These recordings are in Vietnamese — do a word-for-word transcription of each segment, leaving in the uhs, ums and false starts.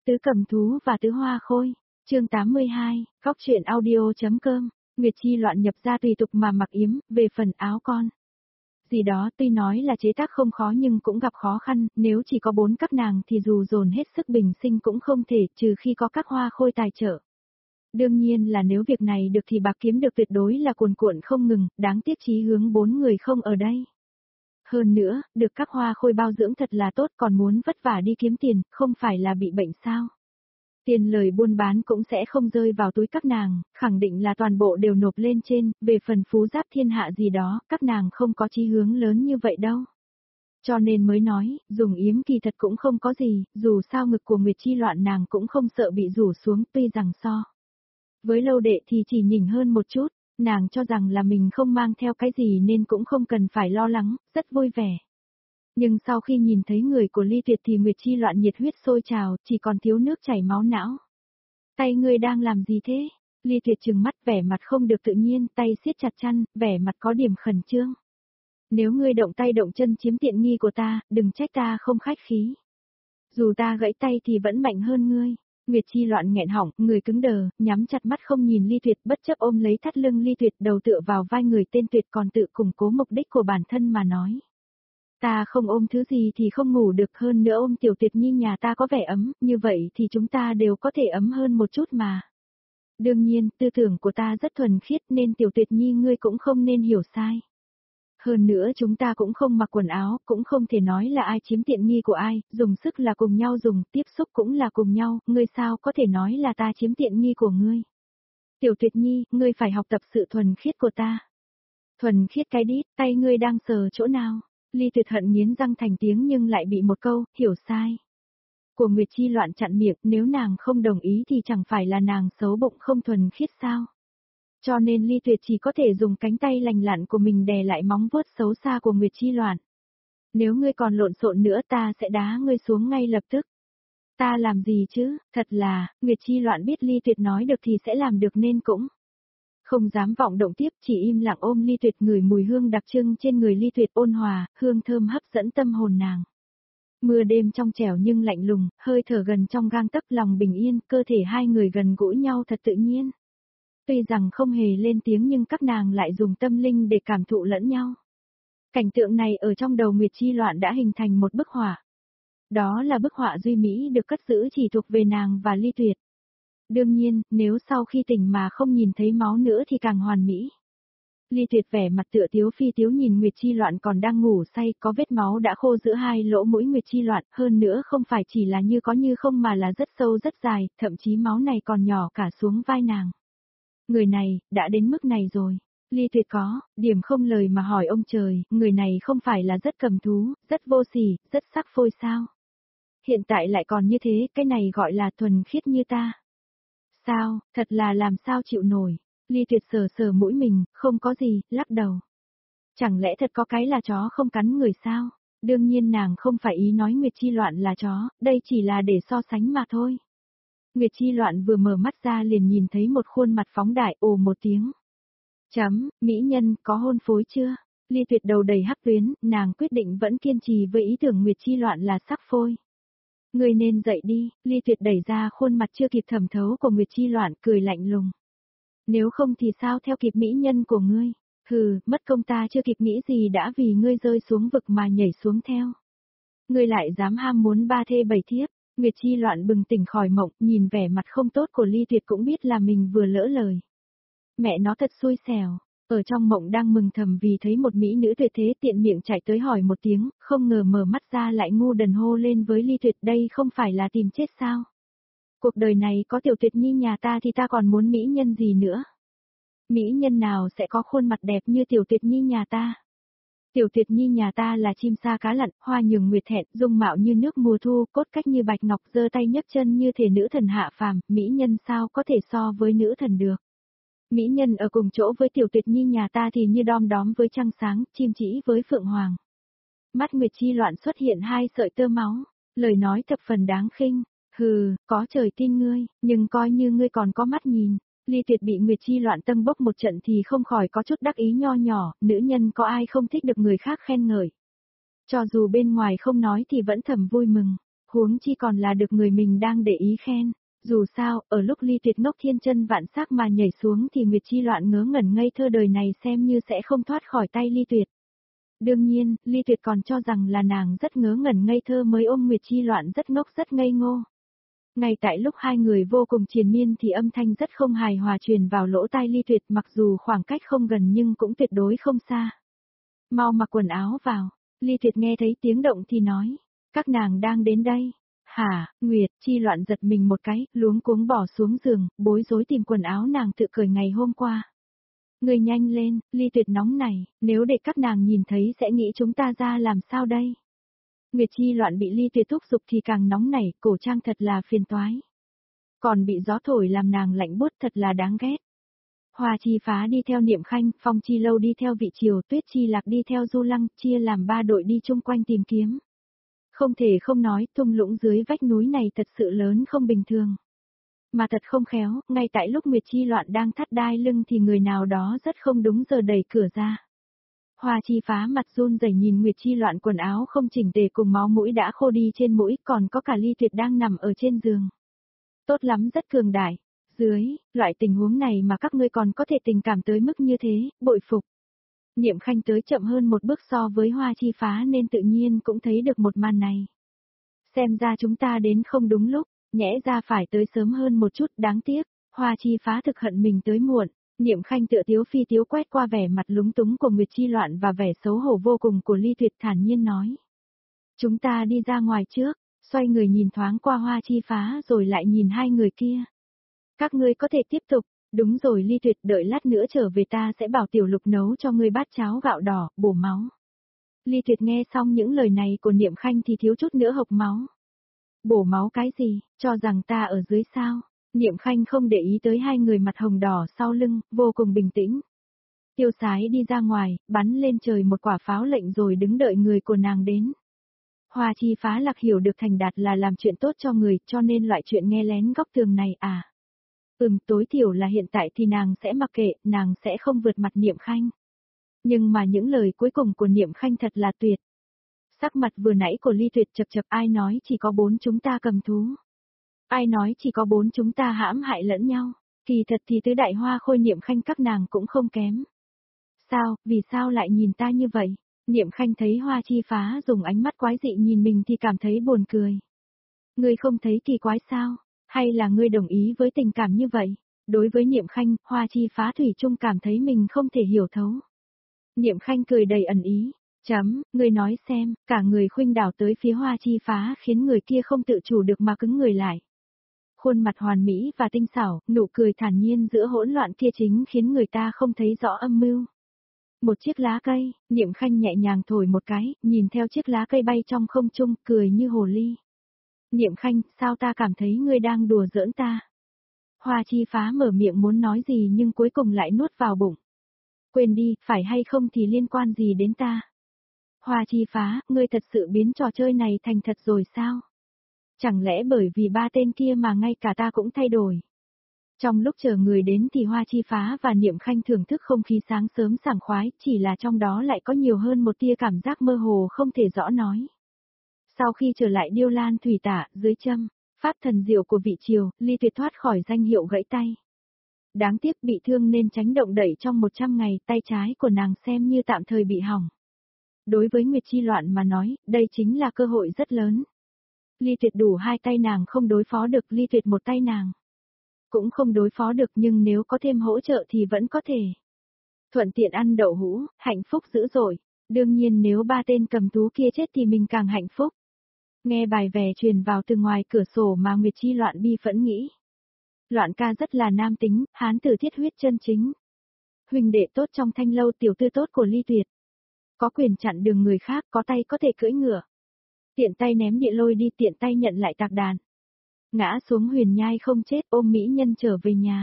Tứ cầm thú và tứ hoa khôi, chương tám mươi hai, góc truyện audio.com, Nguyệt Chi loạn nhập ra tùy tục mà mặc yếm, về phần áo con. Gì đó tuy nói là chế tác không khó nhưng cũng gặp khó khăn, nếu chỉ có bốn các nàng thì dù dồn hết sức bình sinh cũng không thể, trừ khi có các hoa khôi tài trợ. Đương nhiên là nếu việc này được thì bạc kiếm được tuyệt đối là cuồn cuộn không ngừng, đáng tiếc chí hướng bốn người không ở đây. Hơn nữa, được các hoa khôi bao dưỡng thật là tốt, còn muốn vất vả đi kiếm tiền, không phải là bị bệnh sao. Tiền lời buôn bán cũng sẽ không rơi vào túi các nàng, khẳng định là toàn bộ đều nộp lên trên, về phần phú giáp thiên hạ gì đó, các nàng không có chí hướng lớn như vậy đâu. Cho nên mới nói, dùng yếm kỳ thật cũng không có gì, dù sao ngực của Nguyệt Chi loạn nàng cũng không sợ bị rủ xuống, tuy rằng so. Với lâu đệ thì chỉ nhỉnh hơn một chút, nàng cho rằng là mình không mang theo cái gì nên cũng không cần phải lo lắng, rất vui vẻ. Nhưng sau khi nhìn thấy người của Ly Tuyệt thì Nguyệt Chi loạn nhiệt huyết sôi trào, chỉ còn thiếu nước chảy máu não. Tay ngươi đang làm gì thế? Ly Tuyệt trừng mắt vẻ mặt không được tự nhiên, tay siết chặt chăn, vẻ mặt có điểm khẩn trương. Nếu ngươi động tay động chân chiếm tiện nghi của ta, đừng trách ta không khách khí. Dù ta gãy tay thì vẫn mạnh hơn ngươi. Nguyệt Chi loạn nghẹn họng, người cứng đờ, nhắm chặt mắt không nhìn Ly Tuyệt, bất chấp ôm lấy thắt lưng Ly Tuyệt, đầu tựa vào vai người tên Tuyệt còn tự củng cố mục đích của bản thân mà nói. Ta không ôm thứ gì thì không ngủ được, hơn nữa ôm Tiểu Tuyệt Nhi nhà ta có vẻ ấm, như vậy thì chúng ta đều có thể ấm hơn một chút mà. Đương nhiên, tư tưởng của ta rất thuần khiết nên Tiểu Tuyệt Nhi ngươi cũng không nên hiểu sai. Hơn nữa chúng ta cũng không mặc quần áo, cũng không thể nói là ai chiếm tiện nghi của ai, dùng sức là cùng nhau dùng, tiếp xúc cũng là cùng nhau, ngươi sao có thể nói là ta chiếm tiện nghi của ngươi. Tiểu Tuyệt Nhi, ngươi phải học tập sự thuần khiết của ta. Thuần khiết cái đít, tay ngươi đang sờ chỗ nào? Ly Tuyệt hận nghiến răng thành tiếng nhưng lại bị một câu, hiểu sai. Của Nguyệt Chi loạn chặn miệng, nếu nàng không đồng ý thì chẳng phải là nàng xấu bụng không thuần khiết sao? Cho nên Ly Tuyệt chỉ có thể dùng cánh tay lành lặn của mình đè lại móng vuốt xấu xa của Nguyệt Chi loạn. Nếu ngươi còn lộn xộn nữa ta sẽ đá ngươi xuống ngay lập tức. Ta làm gì chứ, thật là, Nguyệt Chi loạn biết Ly Tuyệt nói được thì sẽ làm được nên cũng không dám vọng động tiếp, chỉ im lặng ôm Ly Tuyệt, ngửi mùi hương đặc trưng trên người Ly Tuyệt ôn hòa, hương thơm hấp dẫn tâm hồn nàng. Mưa đêm trong trẻo nhưng lạnh lùng, hơi thở gần trong gang tấc, lòng bình yên, cơ thể hai người gần gũi nhau thật tự nhiên. Tuy rằng không hề lên tiếng nhưng các nàng lại dùng tâm linh để cảm thụ lẫn nhau. Cảnh tượng này ở trong đầu Nguyệt Chi loạn đã hình thành một bức họa. Đó là bức họa duy mỹ được cất giữ chỉ thuộc về nàng và Ly Tuyệt. Đương nhiên, nếu sau khi tỉnh mà không nhìn thấy máu nữa thì càng hoàn mỹ. Ly Tuyệt vẻ mặt tựa tiếu phi tiếu nhìn Nguyệt Chi loạn còn đang ngủ say, có vết máu đã khô giữa hai lỗ mũi Nguyệt Chi loạn, hơn nữa không phải chỉ là như có như không mà là rất sâu rất dài, thậm chí máu này còn nhỏ cả xuống vai nàng. Người này, đã đến mức này rồi. Ly Tuyệt có, điểm không lời mà hỏi ông trời, người này không phải là rất cầm thú, rất vô sỉ, rất sắc phôi sao? Hiện tại lại còn như thế, cái này gọi là thuần khiết như ta. Sao, thật là làm sao chịu nổi. Ly Tuyệt sờ sờ mũi mình, không có gì, lắc đầu. Chẳng lẽ thật có cái là chó không cắn người sao? Đương nhiên nàng không phải ý nói Nguyệt Chi loạn là chó, đây chỉ là để so sánh mà thôi. Nguyệt Chi loạn vừa mở mắt ra liền nhìn thấy một khuôn mặt phóng đại, ồ một tiếng. Chấm, mỹ nhân, có hôn phối chưa? Ly Tuyệt đầu đầy hắc tuyến, nàng quyết định vẫn kiên trì với ý tưởng Nguyệt Chi loạn là sắc phôi. Ngươi nên dậy đi, Ly Tuyệt đẩy ra khuôn mặt chưa kịp thẩm thấu của Nguyệt Chi loạn, cười lạnh lùng. Nếu không thì sao theo kịp mỹ nhân của ngươi? Hừ, mất công ta chưa kịp nghĩ gì đã vì ngươi rơi xuống vực mà nhảy xuống theo. Ngươi lại dám ham muốn ba thê bảy thiếp. Nguyệt Chi loạn bừng tỉnh khỏi mộng, nhìn vẻ mặt không tốt của Ly Tuyệt cũng biết là mình vừa lỡ lời. Mẹ nó thật xui xẻo, ở trong mộng đang mừng thầm vì thấy một mỹ nữ tuyệt thế tiện miệng chạy tới hỏi một tiếng, không ngờ mở mắt ra lại ngu đần hô lên với Ly Tuyệt, đây không phải là tìm chết sao? Cuộc đời này có Tiểu Tuyệt Nhi nhà ta thì ta còn muốn mỹ nhân gì nữa? Mỹ nhân nào sẽ có khuôn mặt đẹp như Tiểu Tuyệt Nhi nhà ta? Tiểu Tuyệt Nhi nhà ta là chim sa cá lặn, hoa nhường nguyệt thẹn, dung mạo như nước mùa thu, cốt cách như bạch ngọc, giơ tay nhấc chân như thể nữ thần hạ phàm, mỹ nhân sao có thể so với nữ thần được. Mỹ nhân ở cùng chỗ với Tiểu Tuyệt Nhi nhà ta thì như đom đóm với trăng sáng, chim chỉ với phượng hoàng. Mắt Nguyệt Chi loạn xuất hiện hai sợi tơ máu, lời nói thập phần đáng khinh, hừ, có trời tin ngươi, nhưng coi như ngươi còn có mắt nhìn. Ly Tuyệt bị Nguyệt Chi loạn tâm bốc một trận thì không khỏi có chút đắc ý nho nhỏ, nữ nhân có ai không thích được người khác khen ngợi. Cho dù bên ngoài không nói thì vẫn thầm vui mừng. Huống chi còn là được người mình đang để ý khen. Dù sao, ở lúc Ly Tuyệt ngốc thiên chân vạn sắc mà nhảy xuống thì Nguyệt Chi Loạn ngớ ngẩn ngây thơ đời này xem như sẽ không thoát khỏi tay Ly Tuyệt. Đương nhiên, Ly Tuyệt còn cho rằng là nàng rất ngớ ngẩn ngây thơ mới ôm Nguyệt Chi Loạn rất ngốc rất ngây ngô. Ngay tại lúc hai người vô cùng triền miên thì âm thanh rất không hài hòa truyền vào lỗ tai Ly Tuyệt, mặc dù khoảng cách không gần nhưng cũng tuyệt đối không xa. Mau mặc quần áo vào. Ly Tuyệt nghe thấy tiếng động thì nói, các nàng đang đến đây. Hả? Nguyệt Chi Loạn giật mình một cái, luống cuống bỏ xuống giường, bối rối tìm quần áo nàng tự cởi ngày hôm qua. Người nhanh lên, Ly Tuyệt nóng này, nếu để các nàng nhìn thấy sẽ nghĩ chúng ta ra làm sao đây? Nguyệt Chi Loạn bị Ly Tuyệt thúc giục thì càng nóng nảy, cổ trang thật là phiền toái. Còn bị gió thổi làm nàng lạnh buốt thật là đáng ghét. Hoa Chi Phá đi theo Niệm Khanh, Phong Chi Lâu đi theo Vị Triều, Tuyết Chi Lạc đi theo Du Lăng, chia làm ba đội đi chung quanh tìm kiếm. Không thể không nói, thung lũng dưới vách núi này thật sự lớn không bình thường. Mà thật không khéo, ngay tại lúc Nguyệt Chi Loạn đang thắt đai lưng thì người nào đó rất không đúng giờ đẩy cửa ra. Hoa Chi Phá mặt run rẩy nhìn Nguyệt Chi Loạn quần áo không chỉnh tề cùng máu mũi đã khô đi trên mũi, còn có cả Ly Tuyệt đang nằm ở trên giường. Tốt lắm, rất cường đại. Dưới, loại tình huống này mà các ngươi còn có thể tình cảm tới mức như thế, bội phục. Niệm Khanh tới chậm hơn một bước so với Hoa Chi Phá nên tự nhiên cũng thấy được một màn này. Xem ra chúng ta đến không đúng lúc, nhẽ ra phải tới sớm hơn một chút, đáng tiếc, Hoa Chi Phá thực hận mình tới muộn. Niệm Khanh tựa tiếu phi tiếu quét qua vẻ mặt lúng túng của Nguyệt Chi Loạn và vẻ xấu hổ vô cùng của Ly Tuyệt, thản nhiên nói. Chúng ta đi ra ngoài trước, xoay người nhìn thoáng qua Hoa Chi Phá rồi lại nhìn hai người kia. Các ngươi có thể tiếp tục, đúng rồi Ly Tuyệt, đợi lát nữa trở về ta sẽ bảo Tiểu Lục nấu cho ngươi bát cháo gạo đỏ, bổ máu. Ly Tuyệt nghe xong những lời này của Niệm Khanh thì thiếu chút nữa hộc máu. Bổ máu cái gì, cho rằng ta ở dưới sao? Niệm Khanh không để ý tới hai người mặt hồng đỏ sau lưng, vô cùng bình tĩnh. Tiêu Sái đi ra ngoài, bắn lên trời một quả pháo lệnh rồi đứng đợi người của nàng đến. Hoa Chi Phá Lạc hiểu được thành đạt là làm chuyện tốt cho người, cho nên loại chuyện nghe lén góc tường này à. Ừm, tối thiểu là hiện tại thì nàng sẽ mặc kệ, nàng sẽ không vượt mặt Niệm Khanh. Nhưng mà những lời cuối cùng của Niệm Khanh thật là tuyệt. Sắc mặt vừa nãy của Ly Tuyệt chập chập, ai nói chỉ có bốn chúng ta cầm thú. Ai nói chỉ có bốn chúng ta hãm hại lẫn nhau, kỳ thật thì tứ đại hoa khôi Niệm Khanh các nàng cũng không kém. Sao, vì sao lại nhìn ta như vậy? Niệm Khanh thấy Hoa Chi Phá dùng ánh mắt quái dị nhìn mình thì cảm thấy buồn cười. Ngươi không thấy kỳ quái sao? Hay là ngươi đồng ý với tình cảm như vậy? Đối với Niệm Khanh, Hoa Chi Phá thủy chung cảm thấy mình không thể hiểu thấu. Niệm Khanh cười đầy ẩn ý. Chấm, ngươi nói xem, cả người khuynh đảo tới phía Hoa Chi Phá khiến người kia không tự chủ được mà cứng người lại. Khuôn mặt hoàn mỹ và tinh xảo, nụ cười thản nhiên giữa hỗn loạn kia chính khiến người ta không thấy rõ âm mưu. Một chiếc lá cây, Niệm Khanh nhẹ nhàng thổi một cái, nhìn theo chiếc lá cây bay trong không trung, cười như hồ ly. Niệm Khanh, sao ta cảm thấy ngươi đang đùa giỡn ta? Hoa Chi Phá mở miệng muốn nói gì nhưng cuối cùng lại nuốt vào bụng. Quên đi, phải hay không thì liên quan gì đến ta? Hoa Chi Phá, ngươi thật sự biến trò chơi này thành thật rồi sao? Chẳng lẽ bởi vì ba tên kia mà ngay cả ta cũng thay đổi? Trong lúc chờ người đến thì Hoa Chi Phá và Niệm Khanh thưởng thức không khí sáng sớm sảng khoái, chỉ là trong đó lại có nhiều hơn một tia cảm giác mơ hồ không thể rõ nói. Sau khi trở lại Điêu Lan Thủy Tả, dưới châm, pháp thần diệu của Vị Triều, Ly Tuyệt thoát khỏi danh hiệu gãy tay. Đáng tiếc bị thương nên tránh động đẩy trong một trăm ngày, tay trái của nàng xem như tạm thời bị hỏng. Đối với Nguyệt Chi Loạn mà nói, đây chính là cơ hội rất lớn. Ly Tuyệt đủ hai tay nàng không đối phó được, Ly Tuyệt một tay nàng cũng không đối phó được, nhưng nếu có thêm hỗ trợ thì vẫn có thể. Thuận tiện ăn đậu hũ, hạnh phúc dữ dội. Đương nhiên nếu ba tên cầm thú kia chết thì mình càng hạnh phúc. Nghe bài về truyền vào từ ngoài cửa sổ mà Nguyệt Chi Loạn bi phẫn nghĩ. Loạn ca rất là nam tính, hán tử thiết huyết chân chính. Huỳnh đệ tốt trong thanh lâu, tiểu tư tốt của Ly Tuyệt. Có quyền chặn đường người khác, có tay có thể cưỡi ngựa. Tiện tay ném địa lôi đi, tiện tay nhận lại tạc đàn. Ngã xuống huyền nhai không chết, ôm mỹ nhân trở về nhà.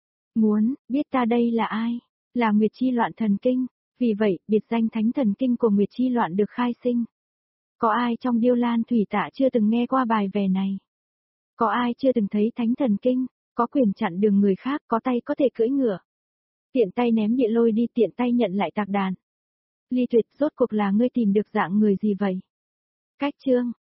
Muốn, biết ta đây là ai? Là Nguyệt Chi Loạn thần kinh. Vì vậy, biệt danh thánh thần kinh của Nguyệt Chi Loạn được khai sinh. Có ai trong Điêu Lan Thủy Tả chưa từng nghe qua bài về này? Có ai chưa từng thấy thánh thần kinh? Có quyền chặn đường người khác, có tay có thể cưỡi ngựa. Tiện tay ném địa lôi đi, tiện tay nhận lại tạc đàn. Ly Tuyệt, rốt cuộc là ngươi tìm được dạng người gì vậy? Cách chương